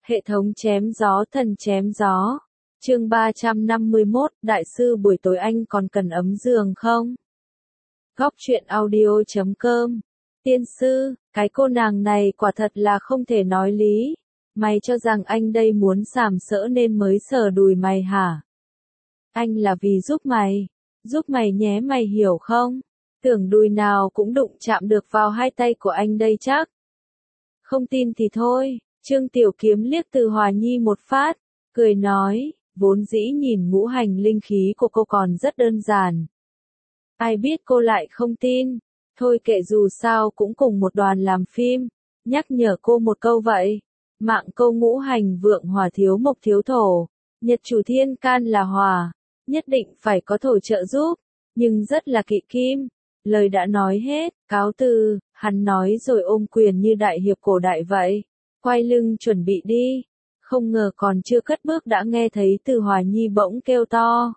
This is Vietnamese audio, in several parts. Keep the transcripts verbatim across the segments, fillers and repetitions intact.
Hệ thống chém gió thần chém gió. Chương ba trăm năm mươi mốt, Đại sư buổi tối anh còn cần ấm giường không? Góc truyện audio chấm com. Tiên sư, cái cô nàng này quả thật là không thể nói lý. Mày cho rằng anh đây muốn sàm sỡ nên mới sờ đùi mày hả? Anh là vì giúp mày. Giúp mày nhé, mày hiểu không? Tưởng đùi nào cũng đụng chạm được vào hai tay của anh đây chắc. Không tin thì thôi. Trương Tiểu Kiếm liếc Từ Hòa Nhi một phát, cười nói, vốn dĩ nhìn ngũ hành linh khí của cô còn rất đơn giản. Ai biết cô lại không tin. Thôi kệ, dù sao cũng cùng một đoàn làm phim. Nhắc nhở cô một câu vậy. Mạng câu ngũ hành vượng hỏa thiếu mộc thiếu thổ. Nhật chủ thiên can là hỏa. Nhất định phải có thổ trợ giúp. Nhưng rất là kỵ kim. Lời đã nói hết, cáo từ, hắn nói rồi ôm quyền như đại hiệp cổ đại vậy. Quay lưng chuẩn bị đi. Không ngờ còn chưa cất bước đã nghe thấy Từ Hòa Nhi bỗng kêu to.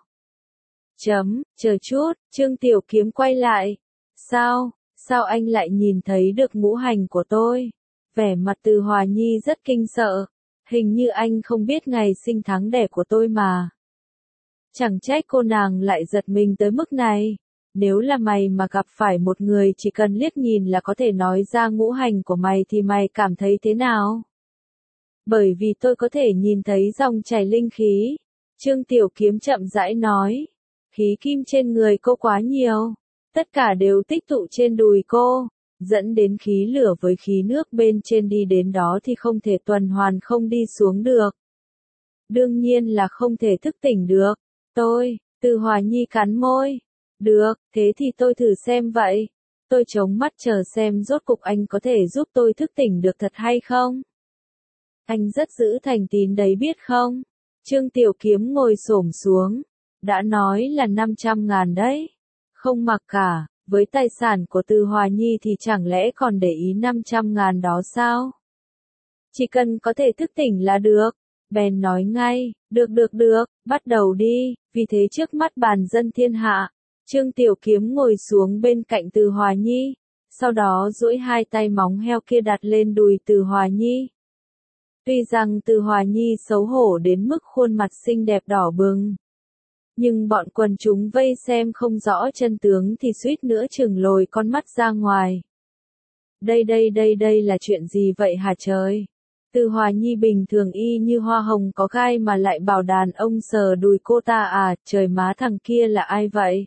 Chấm, chờ chút, Trương Tiểu Kiếm quay lại. Sao, sao anh lại nhìn thấy được ngũ hành của tôi? Vẻ mặt Từ Hòa Nhi rất kinh sợ. Hình như anh không biết ngày sinh tháng đẻ của tôi mà. Chẳng trách cô nàng lại giật mình tới mức này. Nếu là mày mà gặp phải một người chỉ cần liếc nhìn là có thể nói ra ngũ hành của mày thì mày cảm thấy thế nào? Bởi vì tôi có thể nhìn thấy dòng chảy linh khí. Trương Tiểu Kiếm chậm rãi nói. Khí kim trên người cô quá nhiều. Tất cả đều tích tụ trên đùi cô. Dẫn đến khí lửa với khí nước bên trên đi đến đó thì không thể tuần hoàn không đi xuống được. Đương nhiên là không thể thức tỉnh được. Tôi, Từ Hòa Nhi cắn môi. Được, thế thì tôi thử xem vậy. Tôi chống mắt chờ xem rốt cục anh có thể giúp tôi thức tỉnh được thật hay không. Anh rất giữ thành tín đấy biết không? Trương Tiểu Kiếm ngồi xổm xuống. Đã nói là năm trăm ngàn đấy. Không mặc cả, với tài sản của Từ Hòa Nhi thì chẳng lẽ còn để ý năm trăm ngàn đó sao? Chỉ cần có thể thức tỉnh là được. Bèn nói ngay, được được được, bắt đầu đi, vì thế trước mắt bàn dân thiên hạ. Trương Tiểu Kiếm ngồi xuống bên cạnh Từ Hòa Nhi, sau đó duỗi hai tay móng heo kia đặt lên đùi Từ Hòa Nhi. Tuy rằng Từ Hòa Nhi xấu hổ đến mức khuôn mặt xinh đẹp đỏ bừng, nhưng bọn quần chúng vây xem không rõ chân tướng thì suýt nữa chừng lồi con mắt ra ngoài. Đây đây đây đây là chuyện gì vậy hả trời? Từ Hòa Nhi bình thường y như hoa hồng có gai mà lại bảo đàn ông sờ đùi cô ta à, trời má, thằng kia là ai vậy?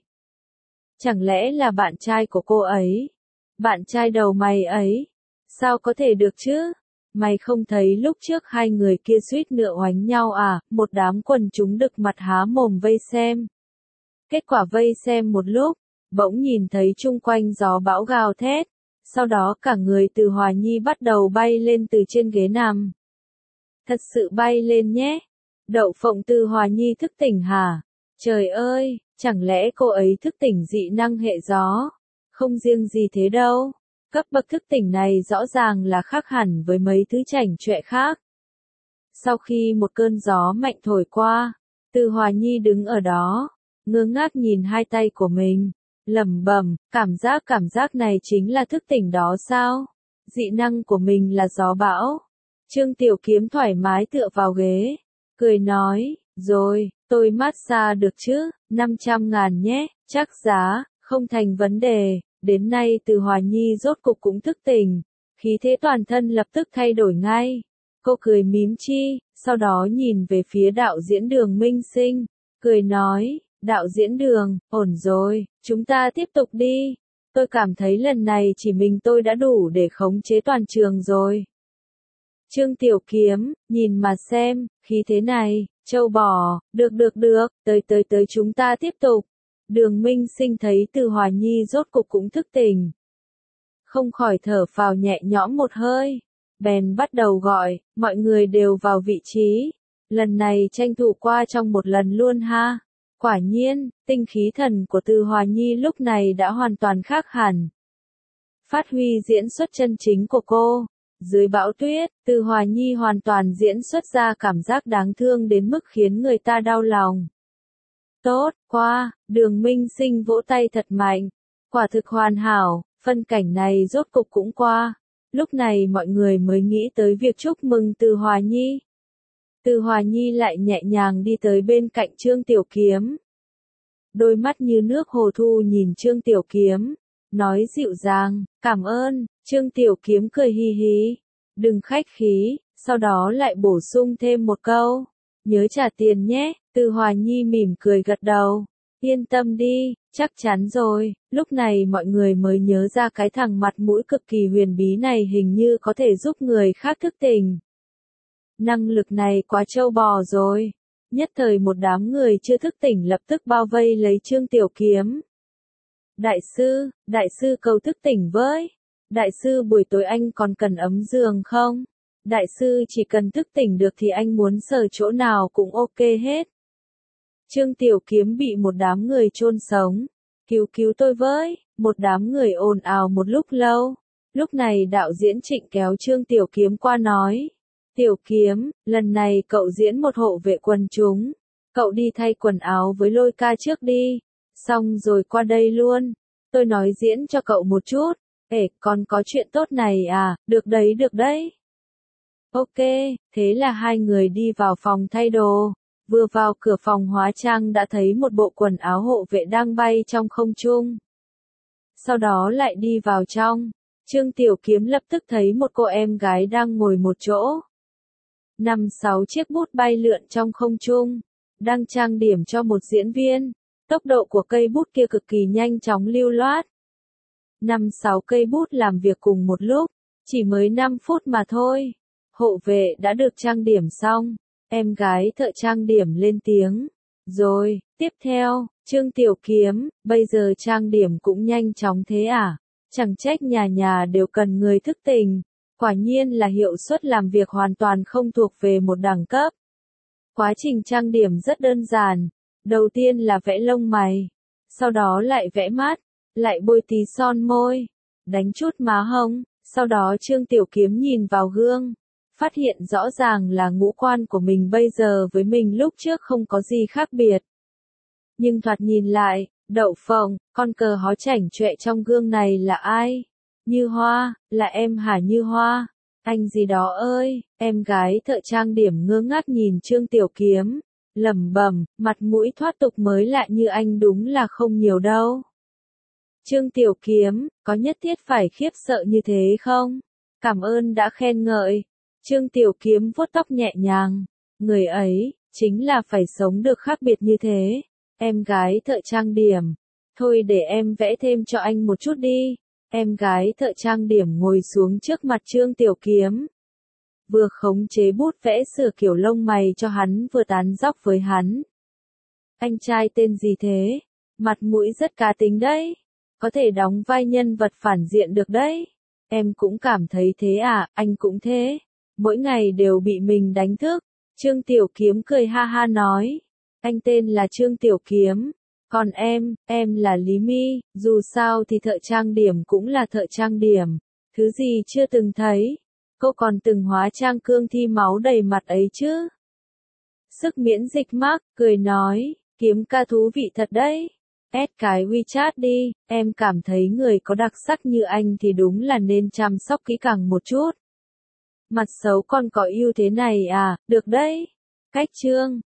Chẳng lẽ là bạn trai của cô ấy? Bạn trai đầu mày ấy? Sao có thể được chứ? Mày không thấy lúc trước hai người kia suýt nữa oánh nhau à? Một đám quần chúng đực mặt há mồm vây xem. Kết quả vây xem một lúc, bỗng nhìn thấy chung quanh gió bão gào thét. Sau đó cả người Từ Hòa Nhi bắt đầu bay lên từ trên ghế nằm. Thật sự bay lên nhé. Đậu phộng, Từ Hòa Nhi thức tỉnh hả? Trời ơi, chẳng lẽ cô ấy thức tỉnh dị năng hệ gió? Không riêng gì thế đâu. Cấp bậc thức tỉnh này rõ ràng là khác hẳn với mấy thứ chảnh chọe khác. Sau khi một cơn gió mạnh thổi qua, Từ Hòa Nhi đứng ở đó, ngơ ngác nhìn hai tay của mình, lẩm bẩm, cảm giác cảm giác này chính là thức tỉnh đó sao? Dị năng của mình là gió bão. Trương Tiểu Kiếm thoải mái tựa vào ghế, cười nói, rồi, tôi massage được chứ, năm trăm ngàn nhé, chắc giá, không thành vấn đề. Đến nay Từ Hòa Nhi rốt cục cũng thức tỉnh, khí thế toàn thân lập tức thay đổi ngay. Cô cười mím chi, sau đó nhìn về phía đạo diễn Đường Minh Sinh, cười nói, đạo diễn Đường, ổn rồi, chúng ta tiếp tục đi. Tôi cảm thấy lần này chỉ mình tôi đã đủ để khống chế toàn trường rồi. Trương Tiểu Kiếm, nhìn mà xem, khí thế này, trâu bò, được được được, tới tới tới chúng ta tiếp tục. Đường Minh Sinh thấy Từ Hòa Nhi rốt cục cũng thức tỉnh, không khỏi thở phào nhẹ nhõm một hơi, bèn bắt đầu gọi, mọi người đều vào vị trí, lần này tranh thủ qua trong một lần luôn ha. Quả nhiên, tinh khí thần của Từ Hòa Nhi lúc này đã hoàn toàn khác hẳn. Phát huy diễn xuất chân chính của cô, dưới bão tuyết, Từ Hòa Nhi hoàn toàn diễn xuất ra cảm giác đáng thương đến mức khiến người ta đau lòng. Tốt, qua, Đường Minh Sinh vỗ tay thật mạnh. Quả thực hoàn hảo, phân cảnh này rốt cục cũng qua. Lúc này mọi người mới nghĩ tới việc chúc mừng Từ Hòa Nhi. Từ Hòa Nhi lại nhẹ nhàng đi tới bên cạnh Trương Tiểu Kiếm. Đôi mắt như nước hồ thu nhìn Trương Tiểu Kiếm, nói dịu dàng, cảm ơn. Trương Tiểu Kiếm cười hi hí, đừng khách khí, sau đó lại bổ sung thêm một câu, nhớ trả tiền nhé. Từ Hòa Nhi mỉm cười gật đầu, yên tâm đi, chắc chắn rồi. Lúc này mọi người mới nhớ ra cái thằng mặt mũi cực kỳ huyền bí này hình như có thể giúp người khác thức tỉnh. Năng lực này quá trâu bò rồi. Nhất thời một đám người chưa thức tỉnh lập tức bao vây lấy Trương Tiểu Kiếm. Đại sư, đại sư cầu thức tỉnh với. Đại sư buổi tối anh còn cần ấm giường không? Đại sư chỉ cần thức tỉnh được thì anh muốn sờ chỗ nào cũng ok hết. Trương Tiểu Kiếm bị một đám người chôn sống. Cứu cứu tôi với. Một đám người ồn ào một lúc lâu. Lúc này đạo diễn Trịnh kéo Trương Tiểu Kiếm qua nói. Tiểu Kiếm, lần này cậu diễn một hộ vệ quần chúng. Cậu đi thay quần áo với Lôi Ca trước đi. Xong rồi qua đây luôn. Tôi nói diễn cho cậu một chút. Ê, còn có chuyện tốt này à, được đấy được đấy. Ok, thế là hai người đi vào phòng thay đồ. Vừa vào cửa phòng hóa trang đã thấy một bộ quần áo hộ vệ đang bay trong không trung. Sau đó lại đi vào trong. Trương Tiểu Kiếm lập tức thấy một cô em gái đang ngồi một chỗ. Năm sáu chiếc bút bay lượn trong không trung, đang trang điểm cho một diễn viên. Tốc độ của cây bút kia cực kỳ nhanh chóng lưu loát. Năm sáu cây bút làm việc cùng một lúc, chỉ mới năm phút mà thôi. Hộ vệ đã được trang điểm xong, em gái thợ trang điểm lên tiếng. Rồi, tiếp theo, Trương Tiểu Kiếm, bây giờ trang điểm cũng nhanh chóng thế à? Chẳng trách nhà nhà đều cần người thức tỉnh. Quả nhiên là hiệu suất làm việc hoàn toàn không thuộc về một đẳng cấp. Quá trình trang điểm rất đơn giản. Đầu tiên là vẽ lông mày, sau đó lại vẽ mắt, lại bôi tí son môi, đánh chút má hông, sau đó Trương Tiểu Kiếm nhìn vào gương, phát hiện rõ ràng là ngũ quan của mình bây giờ với mình lúc trước không có gì khác biệt. Nhưng thoạt nhìn lại, đậu phộng, con cờ hó chảnh chọe trong gương này là ai? Như Hoa, là em hả Như Hoa? Anh gì đó ơi, em gái thợ trang điểm ngơ ngác nhìn Trương Tiểu Kiếm. Lẩm bẩm, mặt mũi thoát tục mới lạ như anh đúng là không nhiều đâu. Trương Tiểu Kiếm, có nhất thiết phải khiếp sợ như thế không? Cảm ơn đã khen ngợi. Trương Tiểu Kiếm vuốt tóc nhẹ nhàng. Người ấy, chính là phải sống được khác biệt như thế. Em gái thợ trang điểm. Thôi để em vẽ thêm cho anh một chút đi. Em gái thợ trang điểm ngồi xuống trước mặt Trương Tiểu Kiếm. Vừa khống chế bút vẽ sửa kiểu lông mày cho hắn vừa tán dóc với hắn. Anh trai tên gì thế? Mặt mũi rất cá tính đấy. Có thể đóng vai nhân vật phản diện được đấy. Em cũng cảm thấy thế à, anh cũng thế. Mỗi ngày đều bị mình đánh thức. Trương Tiểu Kiếm cười ha ha nói. Anh tên là Trương Tiểu Kiếm. Còn em, em là Lý My. Dù sao thì thợ trang điểm cũng là thợ trang điểm. Thứ gì chưa từng thấy. Cô còn từng hóa trang cương thi máu đầy mặt ấy chứ. Sức miễn dịch mắc, cười nói, Kiếm ca thú vị thật đấy. Add cái WeChat đi, em cảm thấy người có đặc sắc như anh thì đúng là nên chăm sóc kỹ càng một chút. Mặt xấu còn có ưu thế này à, được đấy. Cách chương.